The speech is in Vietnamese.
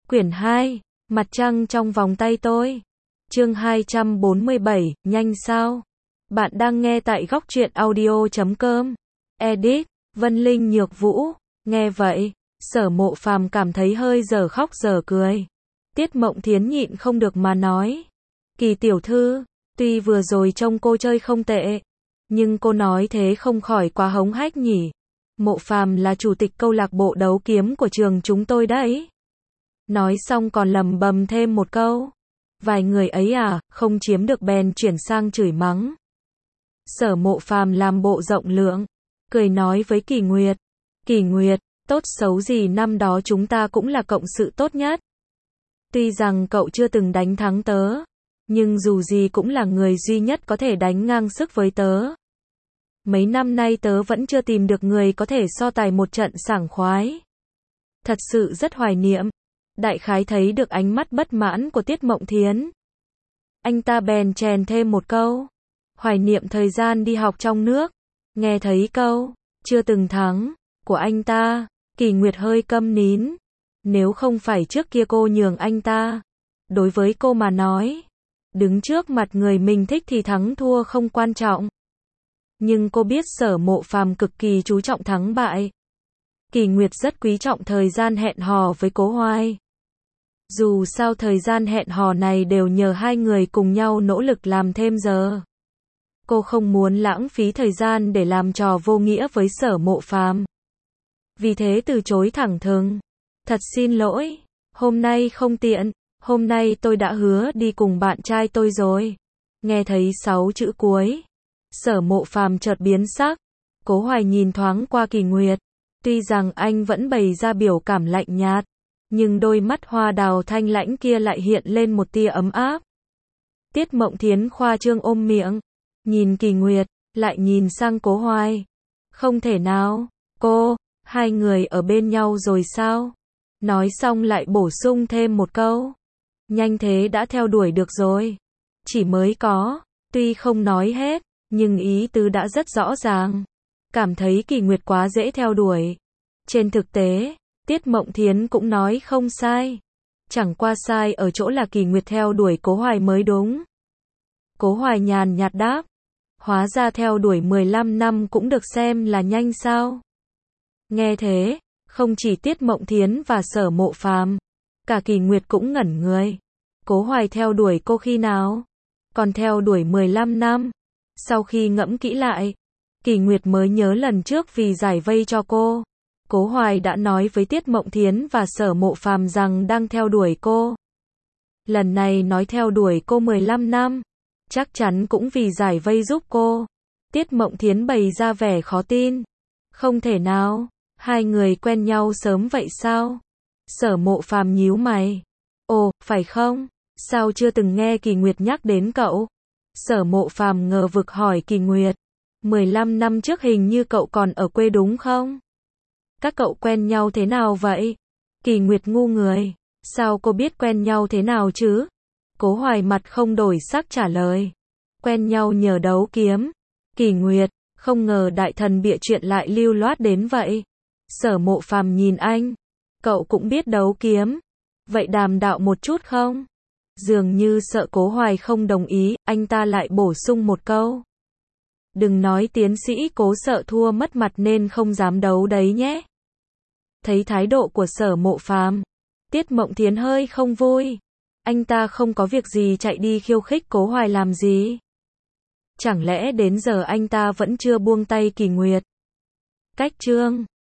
Quyển 2, Mặt trăng trong vòng tay tôi. Chương 247, nhanh sao? Bạn đang nghe tại góc truyện audio.com. Edit, Vân Linh Nhược Vũ. Nghe vậy, Sở Mộ Phàm cảm thấy hơi dở khóc dở cười. Tiết Mộng Thiến nhịn không được mà nói. Kỳ tiểu thư, tuy vừa rồi trông cô chơi không tệ, nhưng cô nói thế không khỏi quá hống hách nhỉ. Mộ Phàm là chủ tịch câu lạc bộ đấu kiếm của trường chúng tôi đấy. Nói xong còn lẩm bẩm thêm một câu. Vài người ấy à, không chiếm được bèn chuyển sang chửi mắng. Sở Mộ Phàm làm bộ rộng lượng, cười nói với Kỳ Nguyệt. Kỳ Nguyệt, tốt xấu gì năm đó chúng ta cũng là cộng sự tốt nhất. Tuy rằng cậu chưa từng đánh thắng tớ, nhưng dù gì cũng là người duy nhất có thể đánh ngang sức với tớ. Mấy năm nay tớ vẫn chưa tìm được người có thể so tài một trận sảng khoái. Thật sự rất hoài niệm. Đại khái thấy được ánh mắt bất mãn của Tiết Mộng Thiến. Anh ta bèn chèn thêm một câu. Hoài niệm thời gian đi học trong nước. Nghe thấy câu, chưa từng thắng, của anh ta, Kỳ Nguyệt hơi câm nín. Nếu không phải trước kia cô nhường anh ta, đối với cô mà nói, đứng trước mặt người mình thích thì thắng thua không quan trọng. Nhưng cô biết Sở Mộ Phàm cực kỳ chú trọng thắng bại. Kỳ Nguyệt rất quý trọng thời gian hẹn hò với Cố Hoài. Dù sao thời gian hẹn hò này đều nhờ hai người cùng nhau nỗ lực làm thêm giờ. Cô không muốn lãng phí thời gian để làm trò vô nghĩa với Sở Mộ Phàm. Vì thế từ chối thẳng thừng. Thật xin lỗi, hôm nay không tiện, hôm nay tôi đã hứa đi cùng bạn trai tôi rồi. Nghe thấy 6 chữ cuối, Sở Mộ Phàm chợt biến sắc. Cố Hoài nhìn thoáng qua Kỳ Nguyệt. Tuy rằng anh vẫn bày ra biểu cảm lạnh nhạt, nhưng đôi mắt hoa đào thanh lãnh kia lại hiện lên một tia ấm áp. Tiết Mộng Thiến khoa trương ôm miệng, nhìn Kỳ Nguyệt, lại nhìn sang Cố Hoài. Không thể nào, cô, hai người ở bên nhau rồi sao? Nói xong lại bổ sung thêm một câu. Nhanh thế đã theo đuổi được rồi. Chỉ mới có, tuy không nói hết, nhưng ý tứ đã rất rõ ràng. Cảm thấy Kỳ Nguyệt quá dễ theo đuổi. Trên thực tế, Tiết Mộng Thiến cũng nói không sai. Chẳng qua sai ở chỗ là Kỳ Nguyệt theo đuổi Cố Hoài mới đúng. Cố Hoài nhàn nhạt đáp. Hóa ra theo đuổi 15 năm cũng được xem là nhanh sao? Nghe thế, không chỉ Tiết Mộng Thiến và Sở Mộ Phàm, cả Kỳ Nguyệt cũng ngẩn người. Cố Hoài theo đuổi cô khi nào? Còn theo đuổi 15 năm. Sau khi ngẫm kỹ lại, Kỳ Nguyệt mới nhớ lần trước vì giải vây cho cô, Cố Hoài đã nói với Tiết Mộng Thiến và Sở Mộ Phàm rằng đang theo đuổi cô. Lần này nói theo đuổi cô 15 năm, chắc chắn cũng vì giải vây giúp cô. Tiết Mộng Thiến bày ra vẻ khó tin. Không thể nào, hai người quen nhau sớm vậy sao? Sở Mộ Phàm nhíu mày. Ồ, phải không? Sao chưa từng nghe Kỳ Nguyệt nhắc đến cậu? Sở Mộ Phàm ngờ vực hỏi Kỳ Nguyệt. 15 năm trước hình như cậu còn ở quê đúng không? Các cậu quen nhau thế nào vậy? Kỳ Nguyệt ngu người. Sao cô biết quen nhau thế nào chứ? Cố Hoài mặt không đổi sắc trả lời. Quen nhau nhờ đấu kiếm. Kỳ Nguyệt, không ngờ đại thần bịa chuyện lại lưu loát đến vậy. Sở Mộ Phàm nhìn anh. Cậu cũng biết đấu kiếm. Vậy đàm đạo một chút không? Dường như sợ Cố Hoài không đồng ý, anh ta lại bổ sung một câu. Đừng nói tiến sĩ Cố sợ thua mất mặt nên không dám đấu đấy nhé. Thấy thái độ của Sở Mộ Phàm, Tiết Mộng Thiến hơi không vui. Anh ta không có việc gì chạy đi khiêu khích Cố Hoài làm gì? Chẳng lẽ đến giờ anh ta vẫn chưa buông tay Kỳ Nguyệt? Cách chương